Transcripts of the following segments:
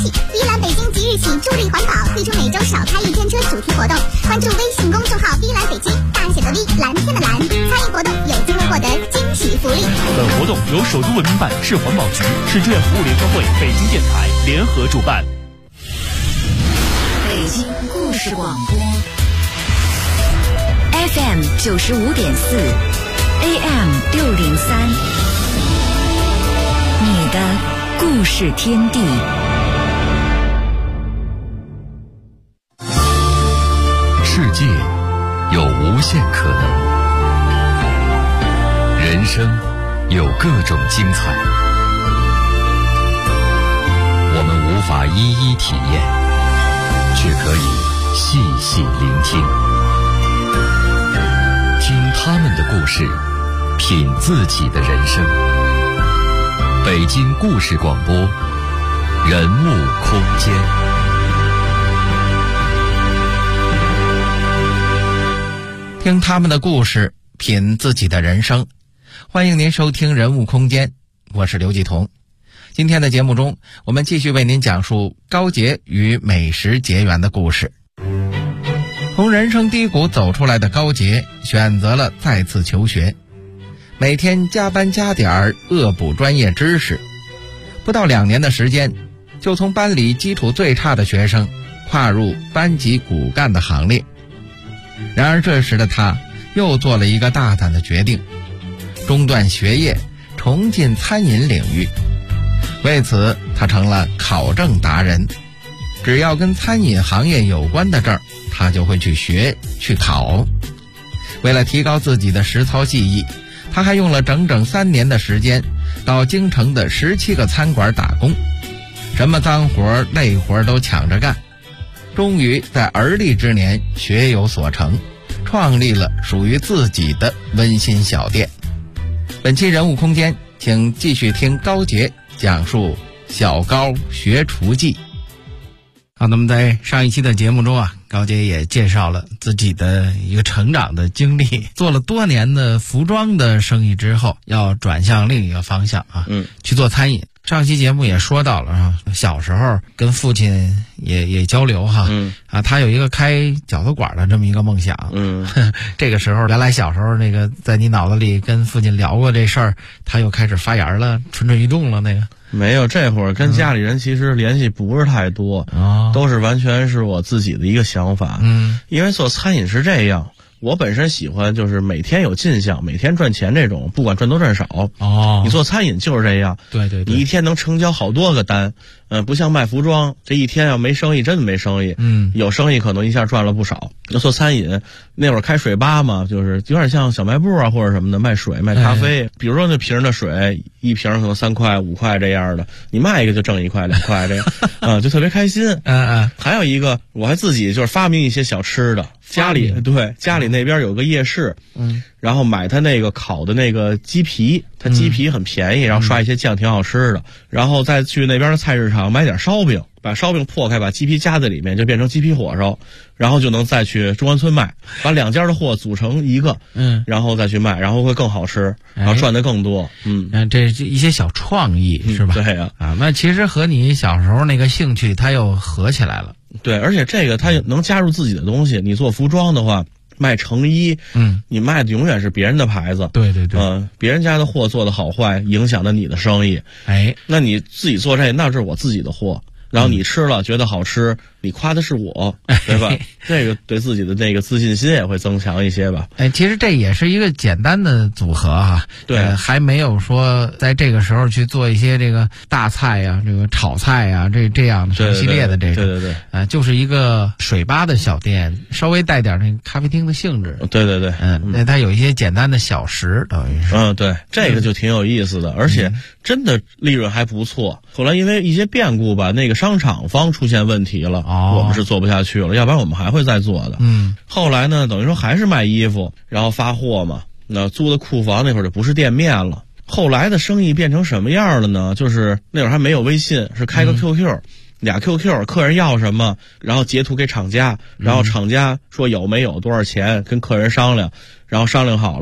息，依兰北京即日起助力环保，推出每周少开1天车主题活动。关注微信公众号依兰北京，大写的 V， 蓝天的蓝，参与活动有机会获得惊喜福利。 本活动由首都文明办、市环保局、市志愿服务联合会、北京电台联合主办。 北京故事广播 FM 95.4 AM 603，你的故事天地。 世界有无限可能，人生有各种精彩，我们无法一一体验，却可以细细聆听，听他们的故事，品自己的人生。北京故事广播，人物空间。 听他们的故事，品自己的人生。欢迎您收听人物空间，我是刘继彤。今天的节目中，我们继续为您讲述高洁与美食结缘的故事。从人生低谷走出来的高洁，选择了再次求学，每天加班加点恶补专业知识。不到2年的时间，就从班里基础最差的学生跨入班级骨干的行列。然而这时的他又做了一个大胆的决定，中断学业，重进餐饮领域。为此他成了考证达人，只要跟餐饮行业有关的证，他就会去学去考。为了提高自己的实操技艺，他还用了整整3年的时间到京城的17个餐馆打工，什么脏活累活都抢着干，终于在而立之年学有所成，创立了属于自己的温馨小店。本期人物空间，请继续听高洁讲述小高学厨记。好，那么在上一期的节目中啊，高洁也介绍了自己的一个成长的经历，做了多年的服装的生意之后，要转向另一个方向啊，去做餐饮。上期节目也说到了啊，小时候跟父亲也交流哈，他有一个开饺子馆的这么一个梦想，这个时候原来小时候那个在你脑子里跟父亲聊过这事儿，他又开始发芽了，蠢蠢欲动了那个。 没有，这会儿跟家里人其实联系不是太多，都是完全是我自己的一个想法。因为做餐饮是这样，我本身喜欢就是每天有进项，每天赚钱这种，不管赚多赚少。你做餐饮就是这样，对，你一天能成交好多个单，不像卖服装，这一天要没生意真的没生意，有生意可能一下赚了不少。要做餐饮，那会儿开水吧嘛，就是有点像小卖部啊或者什么的，卖水卖咖啡，比如说那瓶的水，一瓶可能3块5块这样的，你卖一个就挣1块2块这样，就特别开心。还有一个，我还自己就是发明一些小吃的，家里那边有个夜市，然后买他那个烤的那个鸡皮，他鸡皮很便宜，然后刷一些酱挺好吃的，然后再去那边的菜市场买点烧饼，把烧饼破开，把鸡皮夹在里面，就变成鸡皮火烧，然后就能再去中关村卖，把2家的货组成一个，然后再去卖，然后会更好吃，然后赚得更多。 这一些小创意是吧？ 对呀， 那其实和你小时候那个兴趣它又合起来了。 对，而且这个它能加入自己的东西。你做服装的话，卖成衣，你卖的永远是别人的牌子，对，别人家的货做的好坏，影响了你的生意。那你自己做这，那是我自己的货，然后你吃了觉得好吃，你夸的是我，对吧？这个对自己的那个自信心也会增强一些吧。 其实这也是一个简单的组合哈。对，还没有说在这个时候去做一些这个大菜呀、这个炒菜呀这样的成系列的这种。对，就是一个水吧的小店，稍微带点那个咖啡厅的性质。对，那它有一些简单的小食，等于是。 对，这个就挺有意思的，而且真的利润还不错。后来因为一些变故吧，那个商场方出现问题了。我们是做不下去了，要不然我们还会再做的。后来呢，等于说还是卖衣服，然后发货嘛。那租的库房那会儿就不是店面了。后来的生意变成什么样了呢？就是那会儿还没有微信，是开个 QQ，俩 QQ， 客人要什么，然后截图给厂家，然后厂家说有没有多少钱，跟客人商量，然后商量好了，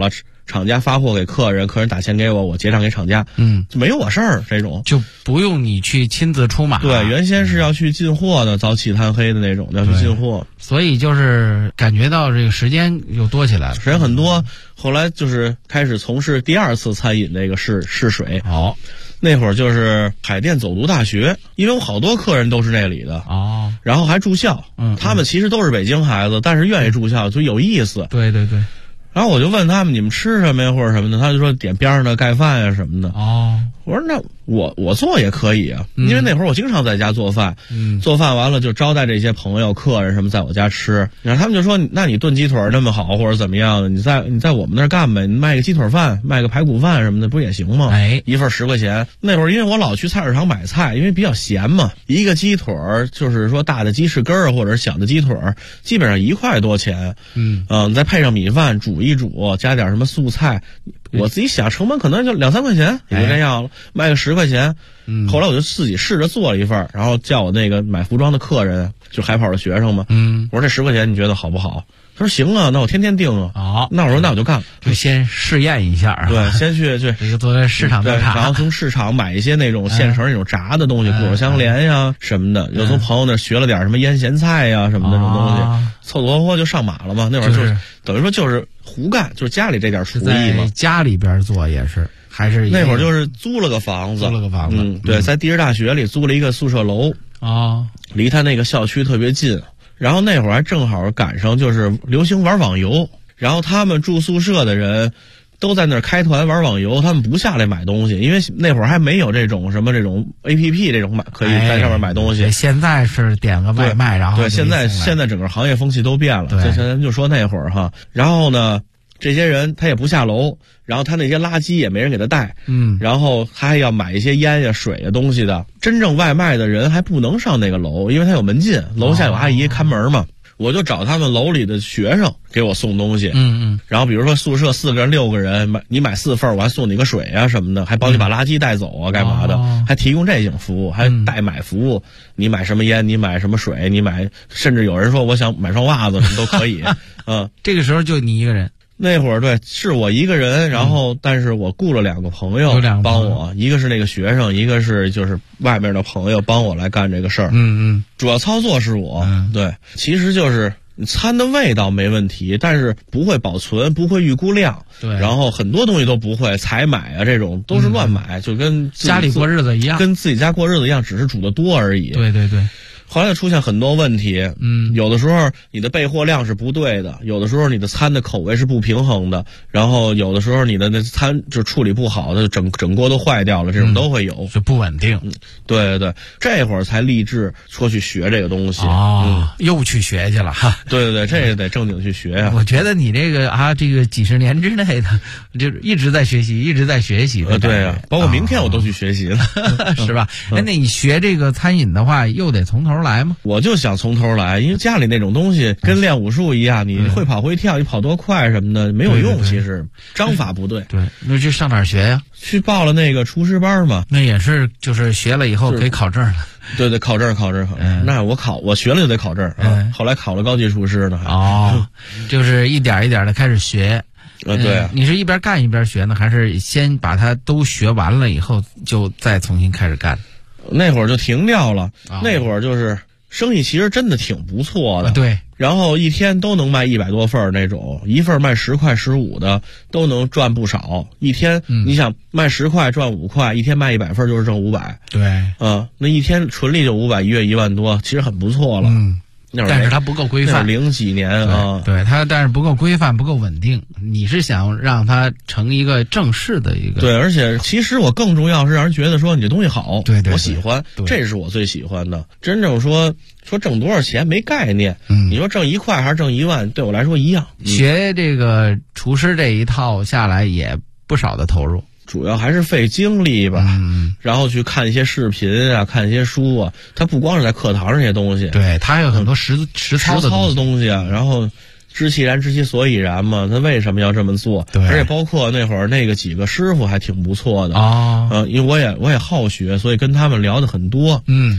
厂家发货给客人，客人打钱给我，我结账给厂家，就没有我事儿，这种就不用你去亲自出马。 对，原先是要去进货的，早起贪黑的那种，要去进货， 所以就是感觉到这个时间又多起来了， 时间很多。后来就是开始从事第二次餐饮这个试水。那会儿就是海淀走读大学，因为我好多客人都是那里的然后还住校，他们其实都是北京孩子，但是愿意住校就有意思。 对对对。 然后我就问他们你们吃什么呀或者什么的，他就说点边上的盖饭呀什么的。我说那我做也可以啊，因为那会儿我经常在家做饭，做饭完了就招待这些朋友客人什么在我家吃。然后他们就说那你炖鸡腿那么好或者怎么样的，你在我们那儿干呗，你卖个鸡腿饭卖个排骨饭什么的不也行吗？一份10块钱。那会儿因为我老去菜市场买菜，因为比较闲嘛，一个鸡腿就是说大的鸡翅根或者小的鸡腿基本上1块多钱。你再配上米饭煮一煮，加点什么素菜，我自己想成本可能就2-3块钱也就这样了，卖个10块钱。后来我就自己试着做了一份，然后叫我那个买服装的客人，就海跑的学生嘛，我说这10块钱你觉得好不好？他说行啊，那我天天订啊。那我说那我就干了， 就先试验一下。 对，先去这个作为市场调查， 然后从市场买一些那种现成那种炸的东西，果香莲呀什么的，又从朋友那学了点什么腌咸菜呀什么那种东西，凑凑合合就上马了嘛。那会儿就是等于说就是胡干，就是家里这点厨艺嘛。 家里边做也是。还是那会儿就是租了个房子，对，在地质大学里租了一个宿舍楼离他那个校区特别近。然后那会儿还正好赶上就是流行玩网游，然后他们住宿舍的人都在那儿开团玩网游，他们不下来买东西，因为那会儿还没有这种什么这种 APP 这种可以在上面买东西。 现在是点个外卖，然后对，现在整个行业风气都变了。对，咱就说那会儿哈，然后呢，这些人他也不下楼，然后他那些垃圾也没人给他带，然后他还要买一些烟呀、水呀东西的。真正外卖的人还不能上那个楼，因为他有门禁，楼下有阿姨看门嘛。我就找他们楼里的学生给我送东西，然后比如说宿舍4个人、6个人，你买4份，我还送你个水啊什么的，还帮你把垃圾带走啊，干嘛的，还提供这种服务，还代买服务。你买什么烟，你买什么水，你买，甚至有人说我想买双袜子，什么都可以。 这个时候就你一个人。 那会儿对，是我一个人，然后但是我雇了2个朋友帮我，一个是那个学生，一个是就是外面的朋友帮我来干这个事儿。主要操作是我。对，其实就是餐的味道没问题，但是不会保存，不会预估量。 对， 然后很多东西都不会，采买啊这种都是乱买，就跟家里过日子一样， 跟自己家过日子一样，只是煮的多而已。 对对对。 后来就出现很多问题，有的时候你的备货量是不对的，有的时候你的餐的口味是不平衡的，然后有的时候你的那餐就处理不好的，整锅都坏掉了，这种都会有， 就不稳定。 对对对，这会儿才立志说去学这个东西。 又去学去了哈。 对对对，这个得正经去学呀。 我觉得你这个这个几十年之内的，就是一直在学习，一直在学习的。 对啊，包括明天我都去学习了， 是吧？那你学这个餐饮的话，又得从头来吗？ 我就想从头来，因为家里那种东西跟练武术一样，你会跑会跳，你跑多快什么的没有用，其实章法不对。 对，那这上哪儿学呀？ 去报了那个厨师班嘛。 那也是，就是学了以后可以考证了。 对对，考证。那我学了就得考证。后来考了高级厨师呢。 就是一点一点的开始学。 对。 你是一边干一边学呢，还是先把它都学完了以后就再重新开始干？ 那会儿就停掉了。那会儿就是生意其实真的挺不错的。 对。 然后一天都能卖100多份那种，一份卖10块15的都能赚不少。一天你想卖10块赚5块，一天卖100份就是挣500。 对。 那一天纯利就500，一月1万多，其实很不错了。 但是它不够规范。 那是00几年啊。 对，它但是不够规范，不够稳定。你是想让它成一个正式的一个。 对，而且其实我更重要是让人觉得说你这东西好。 对， 我喜欢，这是我最喜欢的。真正说挣多少钱没概念。你说挣1块还是挣1万，对我来说一样。 学这个厨师这一套下来也不少的投入。 主要还是费精力吧，然后去看一些视频啊，看一些书啊。它不光是在课堂上这些东西， 对，它有很多实操的东西啊。然后知其然，知其所以然嘛，他为什么要这么做？ 对， 而且包括那会儿那个几个师傅还挺不错的啊。 因为我也好学，所以跟他们聊的很多。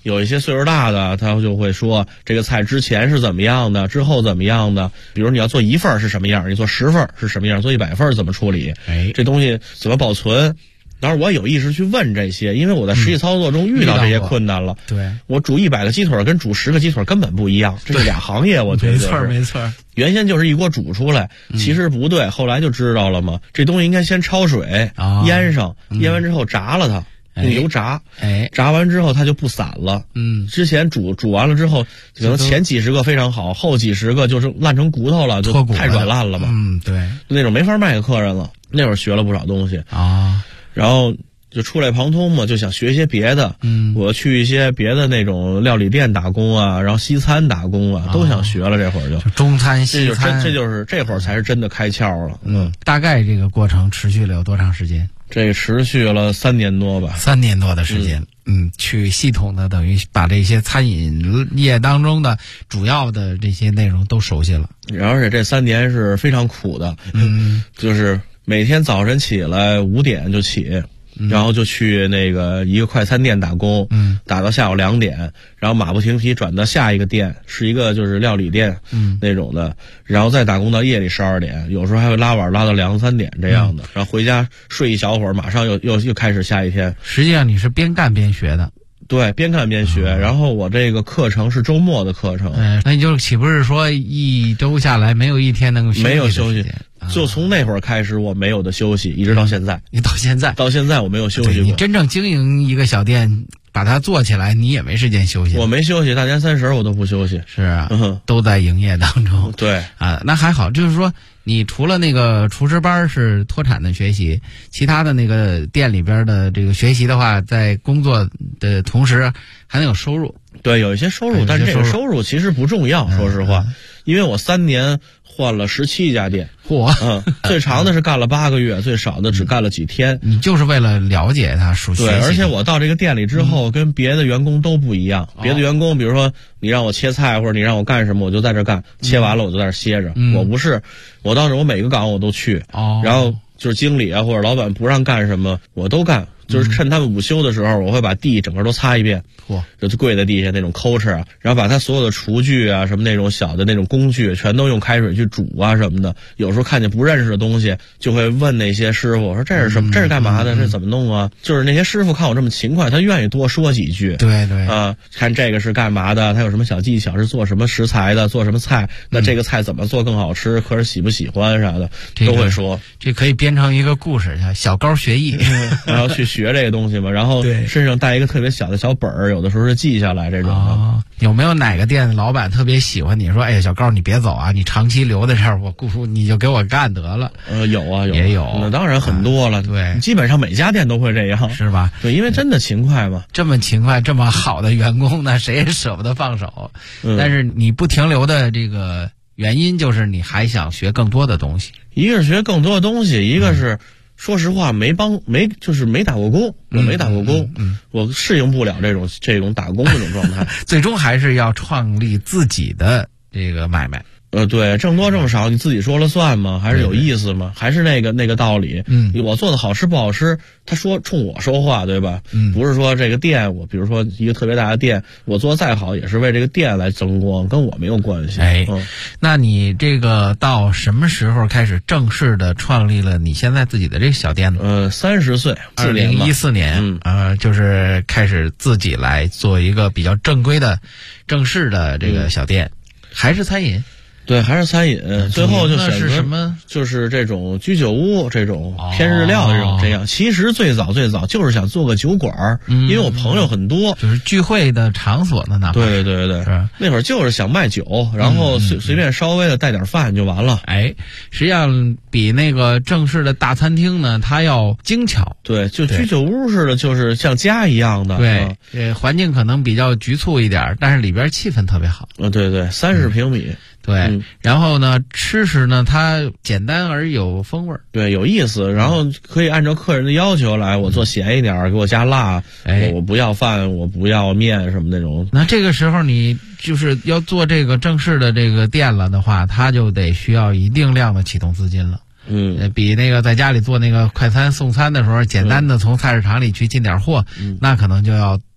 有一些岁数大的，他就会说这个菜之前是怎么样的，之后怎么样的。比如你要做1份是什么样，你做10份是什么样，做100份怎么处理？这东西怎么保存？当然我有意识去问这些，因为我在实际操作中遇到这些困难了。 对， 我煮100个鸡腿跟煮10个鸡腿根本不一样，这是俩行业，我觉得。 没错。 原先就是一锅煮出来，其实不对，后来就知道了嘛。这东西应该先焯水，腌上，腌完之后炸了它。用油炸，炸完之后它就不散了。之前煮完了之后，可能前几十个非常好，后几十个就是烂成骨头了，就太软烂了嘛。 对， 那种没法卖给客人了。那会儿学了不少东西啊，然后就出来旁通嘛，就想学一些别的。我去一些别的那种料理店打工啊，然后西餐打工啊，都想学了。这会儿就中餐西餐， 这就是这会儿才是真的开窍了。 大概这个过程持续了有多长时间？ 这个持续了3年多吧，3 年多的时间。去系统的等于把这些餐饮业当中的主要的这些内容都熟悉了。 而且这3年是非常苦的，就是每天早晨起来5点就起。然后就去那个一个快餐店打工，打到下午2点，然后马不停蹄转到下一个店，是一个就是料理店，那种的，然后再打工到夜里12点，有时候还会拉晚拉到2、3点这样的，然后回家睡一小会儿，马上又开始下一天。 实际上你是边干边学的。 对，边干边学，然后我这个课程是周末的课程。 那你就岂不是说1周下来没有一天能够休息？ 没有休息。就从那会儿开始，我没有的休息，一直到现在。 你到现在我没有休息过。 你真正经营一个小店，把它做起来，你也没时间休息。 我没休息，大年30我都不休息。 是啊，都在营业当中。 对啊，那还好，就是说你除了那个厨师班是脱产的学习，其他的那个店里边的这个学习的话，在工作的同时还能有收入。 对，有一些收入，但是这个收入其实不重要，说实话，因为我3年换了17家店。最长的是干了8个月，最少的只干了几天。 你就是为了了解他熟悉。 对，而且我到这个店里之后，跟别的员工都不一样。别的员工，比如说你让我切菜或者你让我干什么，我就在这干，切完了我就在这歇着。我不是，我当时我每个岗我都去，然后就是经理啊或者老板不让干什么，我都干。就是趁他们午休的时候，我会把地整个都擦一遍，就跪在地下那种抠哧啊，然后把他所有的厨具啊什么那种小的那种工具全都用开水去煮啊什么的。有时候看见不认识的东西，就会问那些师傅，我说这是什么？这是干嘛的？这怎么弄啊？就是那些师傅看我这么勤快，他愿意多说几句。 对啊，看这个是干嘛的？他有什么小技巧？是做什么食材的？做什么菜？那这个菜怎么做更好吃？客人喜不喜欢啥的，都会说。 这可以编成一个故事，叫小高学艺， 然后去学这个东西嘛，然后身上带一个特别小的小本儿，有的时候是记下来这种的。 有没有哪个店的老板特别喜欢你说，哎呀，小高你别走啊，你长期留在这儿，你就给我干得了。 有啊， 也有， 那当然很多了。 对， 基本上每家店都会这样， 是吧？ 对，因为真的勤快嘛。 这么勤快，这么好的员工呢，谁也舍不得放手。但是你不停留的这个原因，就是你还想学更多的东西。 一个是学更多的东西，一个是。说实话，没打过工，我没打过工，我适应不了这种打工这种状态。 最终还是要创立自己的这个买卖。 对，挣多挣少你自己说了算吗？还是有意思吗？还是那个道理。我做的好吃不好吃，他冲我说话，对吧？不是说这个店，我比如说一个特别大的店，我做再好也是为这个店来争光，跟我没有关系。 那你这个到什么时候开始正式的创立了你现在自己的这个小店呢 ？30岁 ，2014年，就是开始自己来做一个比较正规的、正式的这个小店，还是餐饮。 对，还是餐饮，最后就选择是什么？ 就是这种居酒屋，这种偏日料这样。其实最早就是想做个酒馆，因为我朋友很多， 就是聚会的场所呢。 对，那会儿就是想卖酒，然后随便稍微的带点饭就完了。 实际上比那个正式的大餐厅呢，它要精巧。 对，就居酒屋似的，就是像家一样的。 对，环境可能比较局促一点，但是里边气氛特别好。 对，30平米。 对，然后呢，吃食呢，它简单而有风味儿， 对，有意思。然后可以按照客人的要求来，我做咸一点，给我加辣，我不要饭，我不要面什么那种。 那这个时候你就是要做这个正式的这个店了的话，它就得需要一定量的启动资金了。比那个在家里做那个快餐送餐的时候，简单的从菜市场里去进点货，那可能就要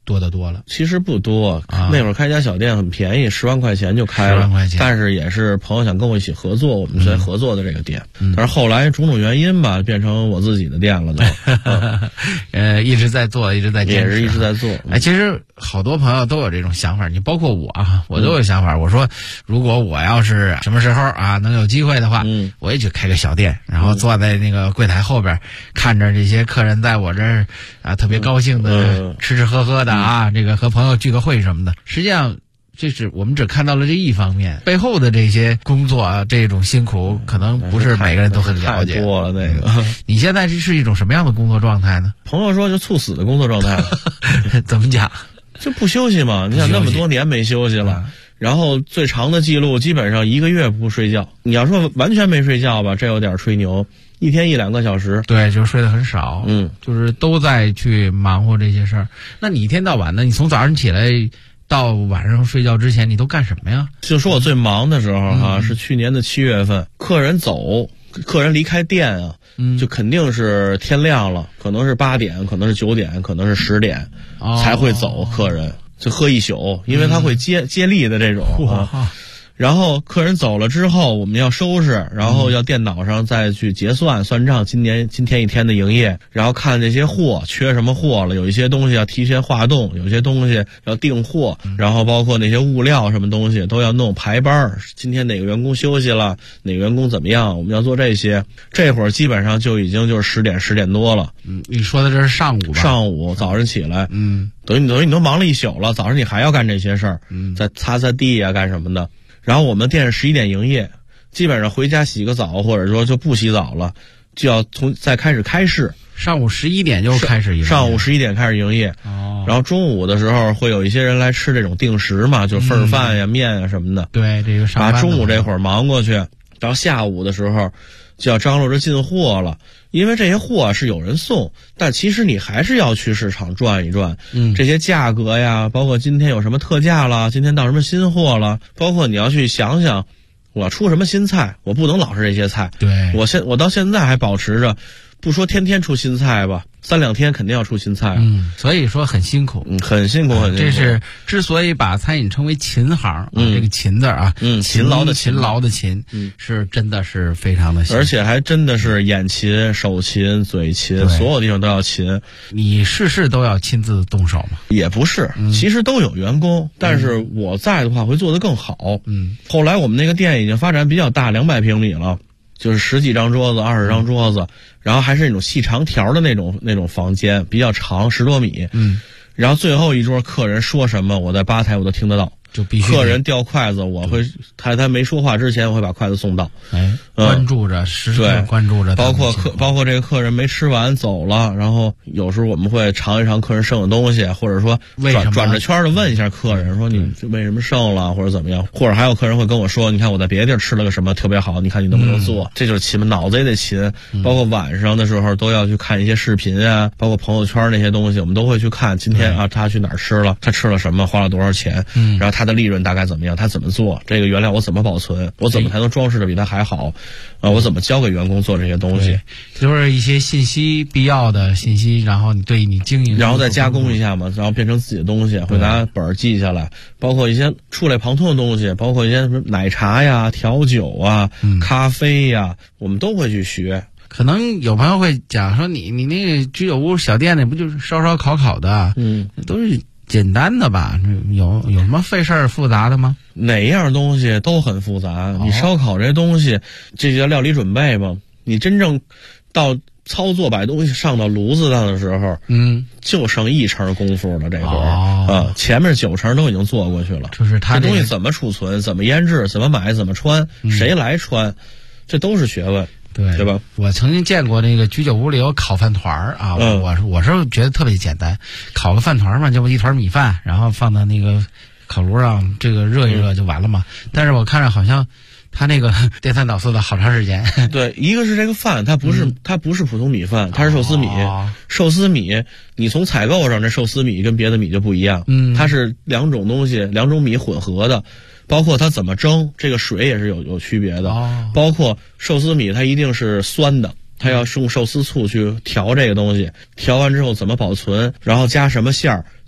多得多了。 其实不多，那会儿开家小店很便宜，10万块钱就开了，但是也是朋友想跟我一起合作，我们在合作的这个店。但是后来种种原因吧，变成我自己的店了都。 一直在做，一直在坚持， 也是一直在做。 其实好多朋友都有这种想法，你包括我啊，我都有想法。我说，如果我要是什么时候啊能有机会的话，我也去开个小店，然后坐在那个柜台后边，看着这些客人在我这儿啊特别高兴的吃吃喝喝的啊，这个和朋友聚个会什么的。实际上，这是我们只看到了这一方面，背后的这些工作啊，这种辛苦可能不是每个人都很了解。 太多了那个。 你现在是一种什么样的工作状态呢？ 朋友说就猝死的工作状态了。 怎么讲？ 就不休息嘛，你想那么多年没休息了。然后最长的记录基本上1个月不睡觉。你要说完全没睡觉吧，这有点吹牛。1天1-2个小时， 对，就睡得很少。就是都在去忙活这些事儿。那你一天到晚的，你从早上起来到晚上睡觉之前，你都干什么呀？ 就说我最忙的时候是去年的7月份，客人走，客人离开店啊，就肯定是天亮了，可能是8点，可能是9点，可能是10点才会走。客人就喝一宿，因为他会接力的这种然后客人走了之后，我们要收拾，然后要电脑上再去结算账，今天一天的营业，然后看这些货缺什么货了，有一些东西要提前化冻，有些东西要订货，然后包括那些物料什么东西都要弄排班，今天哪个员工休息了，哪个员工怎么样，我们要做这些。这会儿基本上就已经就是10点多了。 你说的这是上午吧？ 上午早上起来，等于你都忙了一宿了，早上你还要干这些事儿，再擦地啊干什么的。然后我们店是11点营业，基本上回家洗个澡，或者说就不洗澡了，就要再开始开市。 上午11点就开始营业。 上午11点开始营业。然后中午的时候会有一些人来吃这种定时嘛，就份饭呀、面呀什么的。 对，这个上班把中午这会儿忙过去，到下午的时候就要张罗着进货了。因为这些货是有人送，但其实你还是要去市场转一转。这些价格呀，包括今天有什么特价了，今天到什么新货了，包括你要去想想，我出什么新菜，我不能老是这些菜。 对， 我到现在还保持着，不说天天出新菜吧，3-2天肯定要出新菜。 所以说很辛苦。 很辛苦。 这是之所以把餐饮称为勤行这个勤字啊，勤劳的勤，是真的是非常的辛苦， 而且还真的是眼勤、手勤、嘴勤，所有地方都要勤。 你事都要亲自动手吗？ 也不是，其实都有员工，但是我在的话会做得更好。后来我们那个店已经发展比较大，200平米了。就是10几张桌子，20张桌子，然后还是那种细长条的那种房间，比较长，10多米。然后最后一桌客人说什么，我在吧台我都听得到。就必须客人掉筷子，我会他没说话之前，我会把筷子送到。 关注着，时刻关注着。 包括这个客人没吃完走了，然后有时候我们会尝一尝客人剩的东西，或者说转着圈的问一下客人，说你为什么剩了，或者怎么样，或者还有客人会跟我说，你看我在别的地儿吃了个什么特别好，你看你能不能做？这就是勤，脑子也得勤。包括晚上的时候都要去看一些视频啊，包括朋友圈那些东西，我们都会去看。今天啊，他去哪儿吃了，他吃了什么，花了多少钱，然后他的利润大概怎么样，他怎么做，这个原料我怎么保存，我怎么才能装饰的比他还好，我怎么教给员工做这些东西， 就是一些信息必要的信息，然后你对你经营， 然后再加工一下嘛，然后变成自己的东西，会拿本记下来，包括一些触类旁通的东西，包括一些什么奶茶呀、调酒啊、咖啡呀，我们都会去学。 可能有朋友会讲说，你那个居酒屋小店那不就是烧烤的，都是简单的吧？有什么费事儿复杂的吗？ 哪样东西都很复杂。你烧烤这东西，这叫料理准备嘛。你真正到操作把东西上到炉子上的时候，就剩1成功夫了。这会儿前面9成都已经做过去了。 就是它这东西怎么储存、怎么腌制、怎么买、怎么穿、谁来穿，这都是学问。对吧？ 我曾经见过那个居酒屋里有烤饭团啊，我是觉得特别简单，烤个饭团嘛，就一团米饭，然后放到那个烤炉上，这个热一热就完了嘛。但是我看着好像他那个颠三倒四的好长时间。 对，一个是这个饭，它不是普通米饭，它是寿司米。寿司米，你从采购上这寿司米跟别的米就不一样，它是2种东西，2种米混合的。包括它怎么蒸，这个水也是有区别的。包括寿司米，它一定是酸的，它要用寿司醋去调这个东西，调完之后怎么保存，然后加什么馅儿，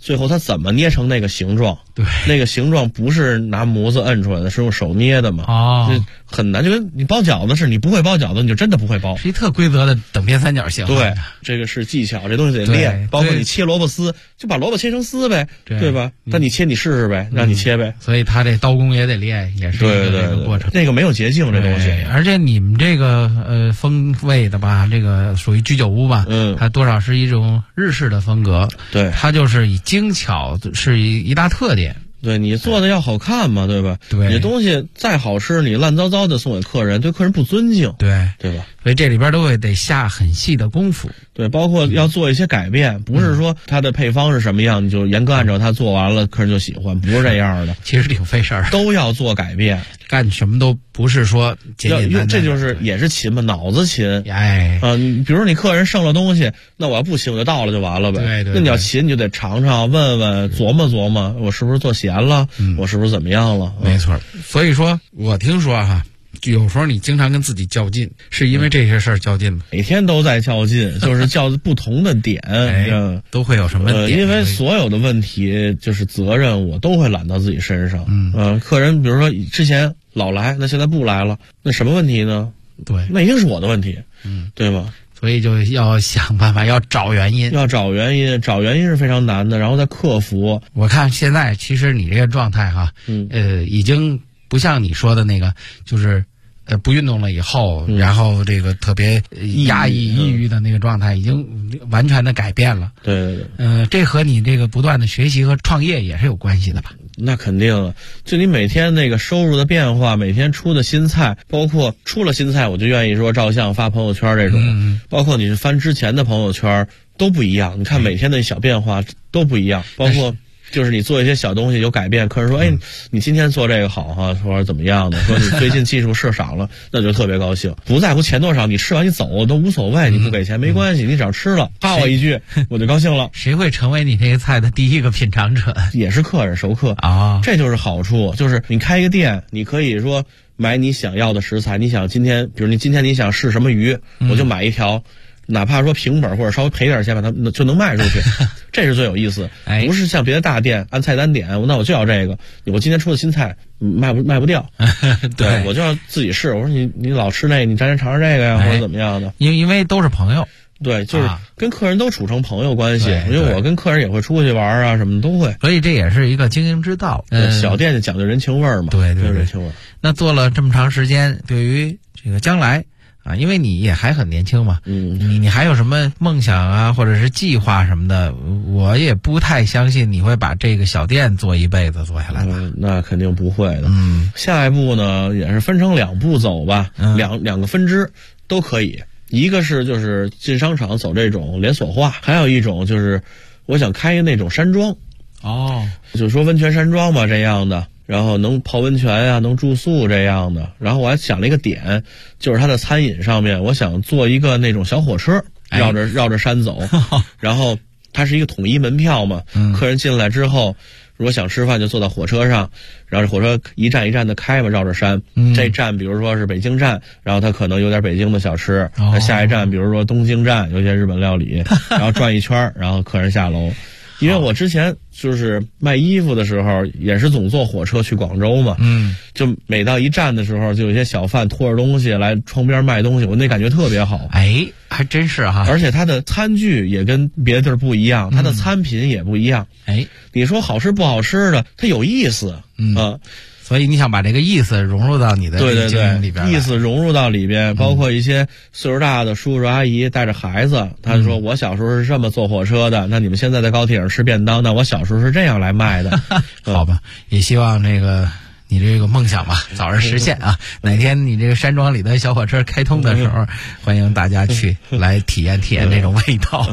最后他怎么捏成那个形状？ 对， 那个形状不是拿模子摁出来的，是用手捏的嘛。 哦， 很难，就跟你包饺子似的，你不会包饺子，你就真的不会包。 是一特规则的等边三角形。 对，这个是技巧，这东西得练。包括你切萝卜丝，就把萝卜切成丝呗，对吧？但你切你试试呗，让你切呗。 所以他这刀工也得练，也是一个过程。 那个没有捷径，这东西。 而且你们这个风味的吧，这个属于居酒屋吧，它多少是一种日式的风格。 对， 它就是以精巧是一大特点。 对，你做的要好看嘛，对吧？ 对， 你东西再好吃，你烂糟糟的送给客人，对客人不尊敬， 对吧？ 所以这里边都会得下很细的功夫。 对，包括要做一些改变，不是说它的配方是什么样，你就严格按照它做完了，客人就喜欢，不是这样的。 其实挺费事儿， 都要做改变， 干什么都不是说简简单单。 这就是也是勤嘛，脑子勤。 哎， 比如你客人剩了东西，那我要不勤，我就倒了就完了呗。 对。 那你要勤，你就得尝尝、问问、琢磨琢磨，我是不是做咸了？我是不是怎么样了？ 没错。所以说我听说哈。有时候你经常跟自己较劲，是因为这些事儿较劲吗？ 每天都在较劲，就是较不同的点， 都会有什么点？ 因为所有的问题就是责任，我都会揽到自己身上。客人比如说之前老来，那现在不来了，那什么问题呢？ 对， 那一定是我的问题，对吗？ 所以就要想办法，要找原因， 找原因是非常难的，然后再克服。 我看现在其实你这个状态哈，已经不像你说的那个，就是不运动了以后，然后这个特别压抑、抑郁的那个状态，已经完全的改变了。 对。 这和你这个不断的学习和创业也是有关系的吧？ 那肯定了，就你每天那个收入的变化，每天出的新菜，包括出了新菜，我就愿意说照相发朋友圈这种，包括你是翻之前的朋友圈都不一样。你看每天的小变化都不一样，包括。就是你做一些小东西有改变，客人说：“哎，你今天做这个好哈，说怎么样的？说你最近技术试少了，那就特别高兴。不在乎钱多少，你吃完你走都无所谓，你不给钱没关系，你只要吃了，夸我一句我就高兴了。” 谁会成为你这个菜的第一个品尝者？ 也是客人熟客啊， 这就是好处。就是你开一个店，你可以说买你想要的食材，你想今天，比如今天你想试什么鱼，我就买一条。哪怕说平本或者稍微赔点钱，把它就能卖出去，这是最有意思。不是像别的大店按菜单点，那我就要这个。我今天出的新菜卖不掉，对我就要自己试。我说你老吃那个，你咱尝尝这个呀，或者怎么样的？ 因为都是朋友， 对，就是跟客人都处成朋友关系。因为我跟客人也会出去玩啊，什么都会。 所以这也是一个经营之道。 小店就讲究人情味嘛， 对， 人情味。 那做了这么长时间，对于这个将来。因为你也还很年轻嘛，你还有什么梦想啊，或者是计划什么的？我也不太相信你会把这个小店做一辈子做下来吧？ 那肯定不会的。下一步呢，也是分成2步走吧，两个分支都可以。一个是就是进商场走这种连锁化，还有一种就是我想开那种山庄。就是说温泉山庄吧这样的。然后能泡温泉啊，能住宿这样的。然后我还想了一个点，就是它的餐饮上面，我想做一个那种小火车，绕着山走。然后它是一个统一门票嘛，客人进来之后，如果想吃饭就坐到火车上，然后火车一站一站的开嘛，绕着山。这站比如说是北京站，然后它可能有点北京的小吃。下一站比如说东京站，有些日本料理，然后转一圈，然后客人下楼。因为我之前就是卖衣服的时候，也是总坐火车去广州嘛，就每到一站的时候，就有些小贩拖着东西来窗边卖东西，我那感觉特别好。 还真是哈！ 而且它的餐具也跟别的地儿不一样，它的餐品也不一样。你说好吃不好吃的，它有意思所以你想把这个意思融入到你的经营里边， 意思融入到里边，包括一些岁数大的叔叔阿姨带着孩子，他说我小时候是这么坐火车的，那你们现在在高铁上吃便当，那我小时候是这样来卖的。 好吧，也希望这个你这个梦想吧早日实现啊！哪天你这个山庄里的小火车开通的时候，欢迎大家去来体验体验这种味道。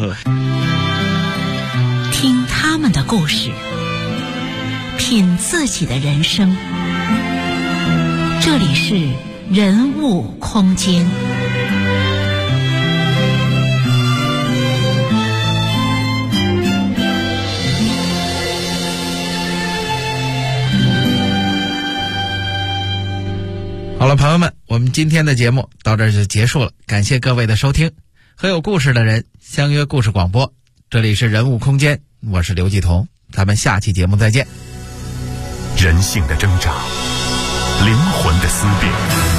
听他们的故事，品自己的人生。这里是人物空间。 好了，朋友们，我们今天的节目到这儿就结束了，感谢各位的收听。和有故事的人相约故事广播，这里是人物空间，我是刘继彤。 咱们下期节目再见。 人性的挣扎，灵魂的思辨，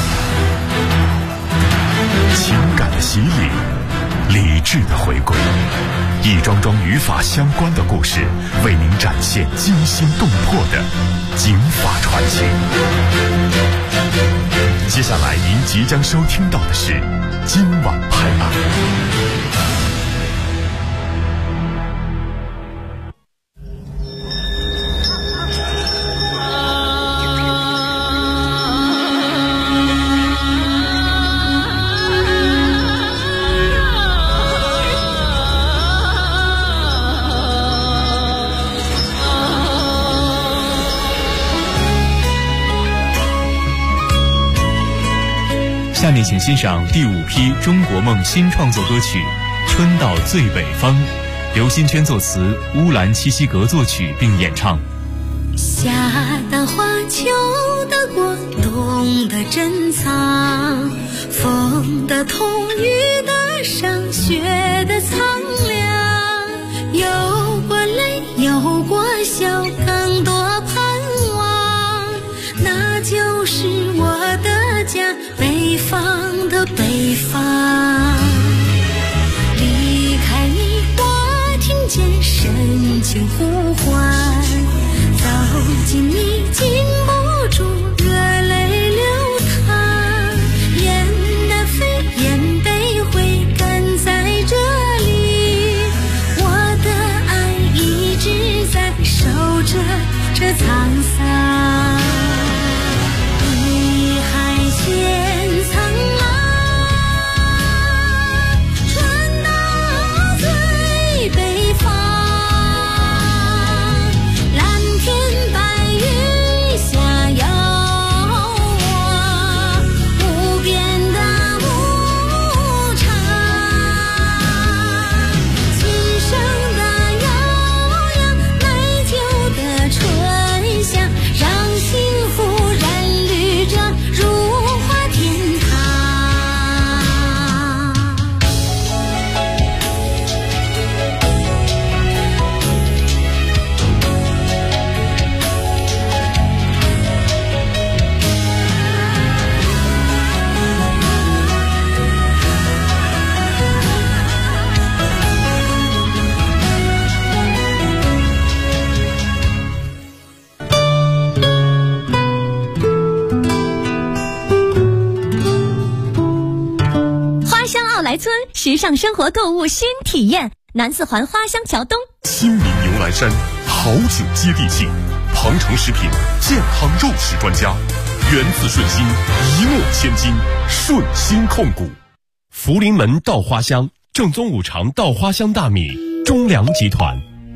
情感的洗礼，理智的回归，一桩桩与法相关的故事，为您展现惊心动魄的警法传奇。接下来您即将收听到的是今晚拍案。下面请欣赏第5批中国梦新创作歌曲《春到最北方》，刘新娟作词，乌兰七西格作曲并演唱。 夏的花，秋的果，冬的珍藏，风的痛，雨的伤，雪的苍凉，有过泪，有过笑，更多盼望，那就是我的家，北方的北方。离开你，我听见深情呼唤，走近你，禁不住热泪流淌，雁南飞，雁北回，赶在这里，我的爱一直在守着这沧桑。你海间苍茫，传到最北方，蓝天白云下遥望，无边的无常，琴声的悠扬，美酒的醇香，让幸福染绿着如花天堂。 花乡奥莱村时尚生活购物新体验，南四环花乡桥东。 新民牛栏山，好酒接地气，庞城食品健康肉食专家，源自顺心，一诺千金，顺心控股。福临门稻花香，正宗五常稻花香大米，中粮集团。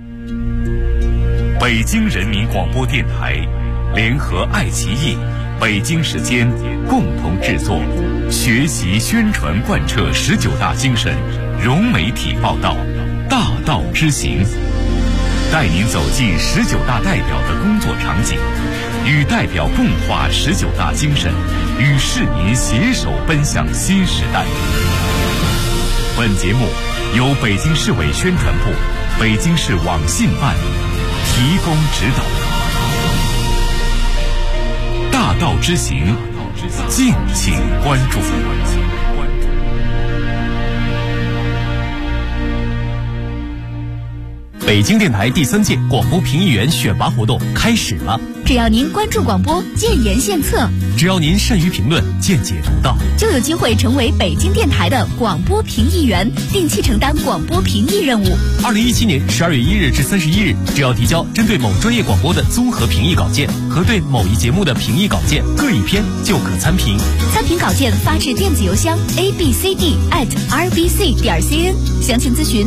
北京人民广播电台联合爱奇艺、北京时间共同制作，学习宣传贯彻19大精神，融媒体报道，大道之行，带您走进19大代表的工作场景，与代表共话19大精神，与市民携手奔向新时代。本节目由北京市委宣传部、北京市网信办提供指导。大道之行，敬请关注。北京电台第3届广播评议员选拔活动开始了。 只要您关注广播，建言献策， 只要您善于评论，见解独到， 就有机会成为北京电台的广播评议员，定期承担广播评议任务。 2017年12月1日至31日，只要提交针对某专业广播的综合评议稿件和对某一节目的评议稿件各一篇，就可参评。 参评稿件发至电子邮箱 abcd@rbc.cn，详情咨询